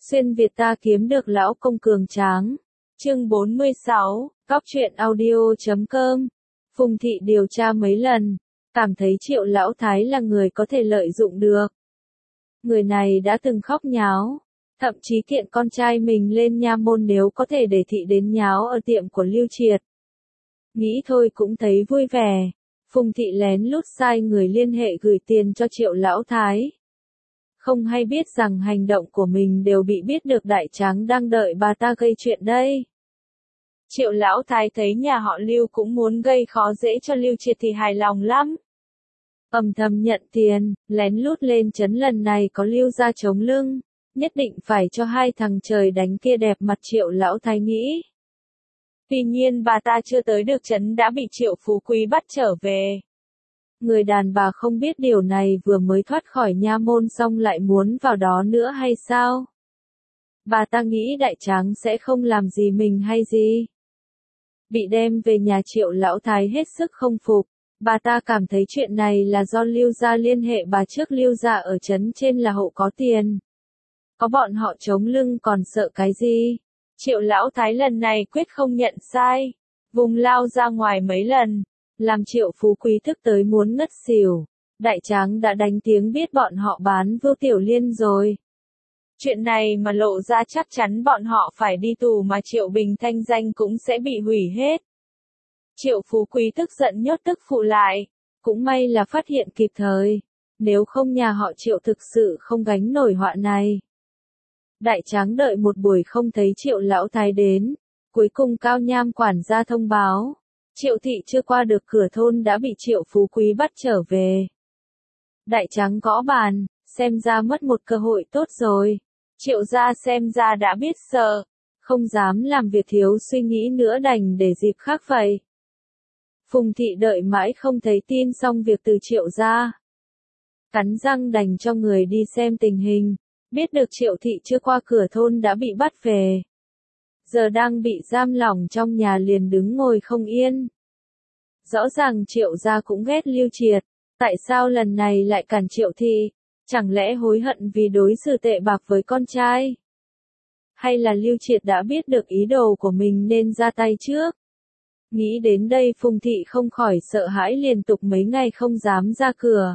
Xuyên Việt ta kiếm được lão công cường tráng. Chương 46, Góc truyện audio.com. Phùng Thị điều tra mấy lần, cảm thấy Triệu Lão Thái là người có thể lợi dụng được. Người này đã từng khóc nháo, thậm chí kiện con trai mình lên nha môn nếu có thể để thị đến nháo ở tiệm của Lưu Triệt. Nghĩ thôi cũng thấy vui vẻ, Phùng Thị lén lút sai người liên hệ gửi tiền cho Triệu Lão Thái. Không hay biết rằng hành động của mình đều bị biết được, Đại Tráng đang đợi bà ta gây chuyện đây. Triệu Lão Thái thấy nhà họ Lưu cũng muốn gây khó dễ cho Lưu Triệt thì hài lòng lắm. Âm thầm nhận tiền, lén lút lên trấn, lần này có Lưu gia chống lưng, nhất định phải cho hai thằng trời đánh kia đẹp mặt, Triệu Lão Thái nghĩ. Tuy nhiên bà ta chưa tới được trấn đã bị Triệu Phú Quý bắt trở về. Người đàn bà không biết điều này, vừa mới thoát khỏi nha môn xong lại muốn vào đó nữa hay sao? Bà ta nghĩ Đại Tráng sẽ không làm gì mình hay gì. Bị đem về nhà, Triệu Lão Thái hết sức không phục. Bà ta cảm thấy chuyện này là do Lưu gia liên hệ bà trước. Lưu gia ở trấn trên là hộ có tiền, có bọn họ chống lưng còn sợ cái gì. Triệu Lão Thái lần này quyết không nhận sai, vùng lao ra ngoài mấy lần, làm Triệu Phú Quý thức tới muốn ngất xỉu. Đại Tráng đã đánh tiếng biết bọn họ bán Vưu Tiểu Liên rồi. Chuyện này mà lộ ra chắc chắn bọn họ phải đi tù, mà Triệu Bình thanh danh cũng sẽ bị hủy hết. Triệu Phú Quý tức giận nhốt tức phụ lại, cũng may là phát hiện kịp thời, nếu không nhà họ Triệu thực sự không gánh nổi họa này. Đại Tráng đợi một buổi không thấy Triệu Lão Thái đến, cuối cùng Cao Nham quản gia thông báo, Triệu thị chưa qua được cửa thôn đã bị Triệu Phú Quý bắt trở về. Đại Tráng gõ bàn, xem ra mất một cơ hội tốt rồi. Triệu gia xem ra đã biết sợ, không dám làm việc thiếu suy nghĩ nữa, đành để dịp khác vậy. Phùng Thị đợi mãi không thấy tin xong việc từ Triệu gia, cắn răng đành cho người đi xem tình hình, biết được Triệu thị chưa qua cửa thôn đã bị bắt về. Giờ đang bị giam lỏng trong nhà liền đứng ngồi không yên. Rõ ràng Triệu gia cũng ghét Lưu Triệt, tại sao lần này lại cản Triệu thị? Chẳng lẽ hối hận vì đối xử tệ bạc với con trai? Hay là Lưu Triệt đã biết được ý đồ của mình nên ra tay trước? Nghĩ đến đây Phùng Thị không khỏi sợ hãi, liên tục mấy ngày không dám ra cửa.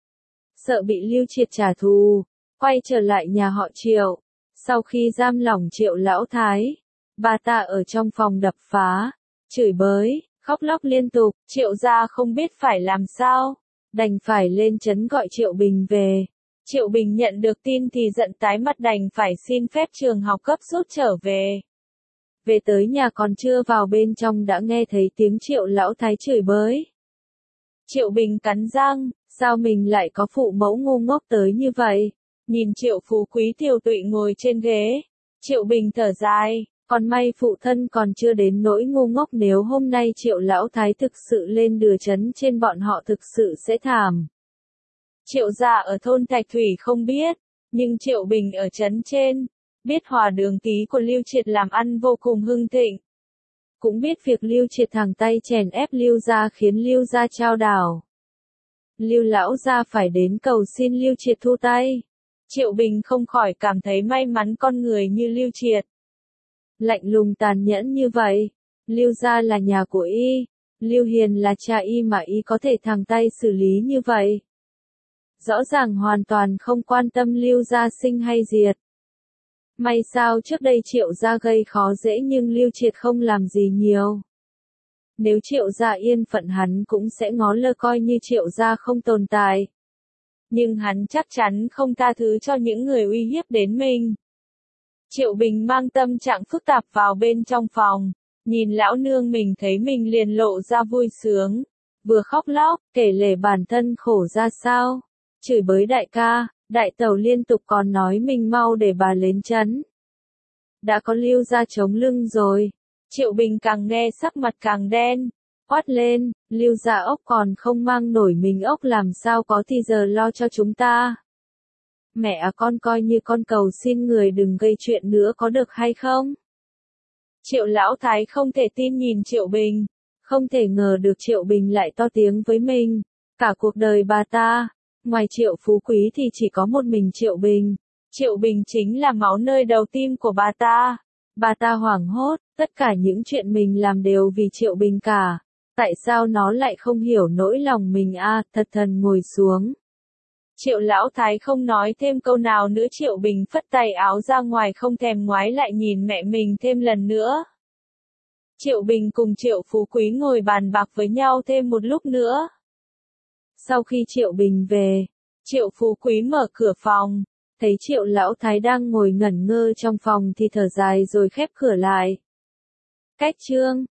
Sợ bị Lưu Triệt trả thù, quay trở lại nhà họ Triệu. Sau khi giam lỏng Triệu Lão Thái, bà ta ở trong phòng đập phá, chửi bới, khóc lóc liên tục. Triệu gia không biết phải làm sao, đành phải lên trấn gọi Triệu Bình về. Triệu Bình nhận được tin thì giận tái mặt, đành phải xin phép trường học cấp rút trở về. Về tới nhà còn chưa vào bên trong đã nghe thấy tiếng Triệu Lão Thái chửi bới. Triệu Bình cắn răng, sao mình lại có phụ mẫu ngu ngốc tới như vậy? Nhìn Triệu Phú Quý tiều tụy ngồi trên ghế, Triệu Bình thở dài, còn may phụ thân còn chưa đến nỗi ngu ngốc, nếu hôm nay Triệu Lão Thái thực sự lên đừa trấn trên bọn họ thực sự sẽ thảm. Triệu gia ở thôn Thạch Thủy không biết, nhưng Triệu Bình ở trấn trên, biết Hòa Đường Ký của Lưu Triệt làm ăn vô cùng hưng thịnh. Cũng biết việc Lưu Triệt thẳng tay chèn ép Lưu gia khiến Lưu gia chao đảo. Lưu lão gia phải đến cầu xin Lưu Triệt thu tay. Triệu Bình không khỏi cảm thấy may mắn con người như Lưu Triệt. Lạnh lùng tàn nhẫn như vậy. Lưu gia là nhà của y, Lưu Hiền là cha y mà y có thể thẳng tay xử lý như vậy. Rõ ràng hoàn toàn không quan tâm Lưu gia sinh hay diệt. May sao trước đây Triệu gia gây khó dễ nhưng Lưu Triệt không làm gì nhiều. Nếu Triệu gia yên phận hắn cũng sẽ ngó lơ coi như Triệu gia không tồn tại. Nhưng hắn chắc chắn không tha thứ cho những người uy hiếp đến mình. Triệu Bình mang tâm trạng phức tạp vào bên trong phòng, nhìn lão nương mình thấy mình liền lộ ra vui sướng, vừa khóc lóc, kể lể bản thân khổ ra sao, chửi bới đại ca, đại tẩu liên tục, còn nói mình mau để bà lên trấn. Đã có Lưu gia chống lưng rồi. Triệu Bình càng nghe sắc mặt càng đen, quát lên, Lưu gia ốc còn không mang nổi mình ốc làm sao có thì giờ lo cho chúng ta. Mẹ à, con coi như con cầu xin người đừng gây chuyện nữa có được hay không? Triệu Lão Thái không thể tin nhìn Triệu Bình, không thể ngờ được Triệu Bình lại to tiếng với mình. Cả cuộc đời bà ta, ngoài Triệu Phú Quý thì chỉ có một mình Triệu Bình. Triệu Bình chính là máu nơi đầu tim của bà ta. Bà ta hoảng hốt, tất cả những chuyện mình làm đều vì Triệu Bình cả. Tại sao nó lại không hiểu nỗi lòng mình à, thật thần ngồi xuống. Triệu Lão Thái không nói thêm câu nào nữa, Triệu Bình phất tay áo ra ngoài không thèm ngoái lại nhìn mẹ mình thêm lần nữa. Triệu Bình cùng Triệu Phú Quý ngồi bàn bạc với nhau thêm một lúc nữa. Sau khi Triệu Bình về, Triệu Phú Quý mở cửa phòng, thấy Triệu Lão Thái đang ngồi ngẩn ngơ trong phòng thì thở dài rồi khép cửa lại. Cách chương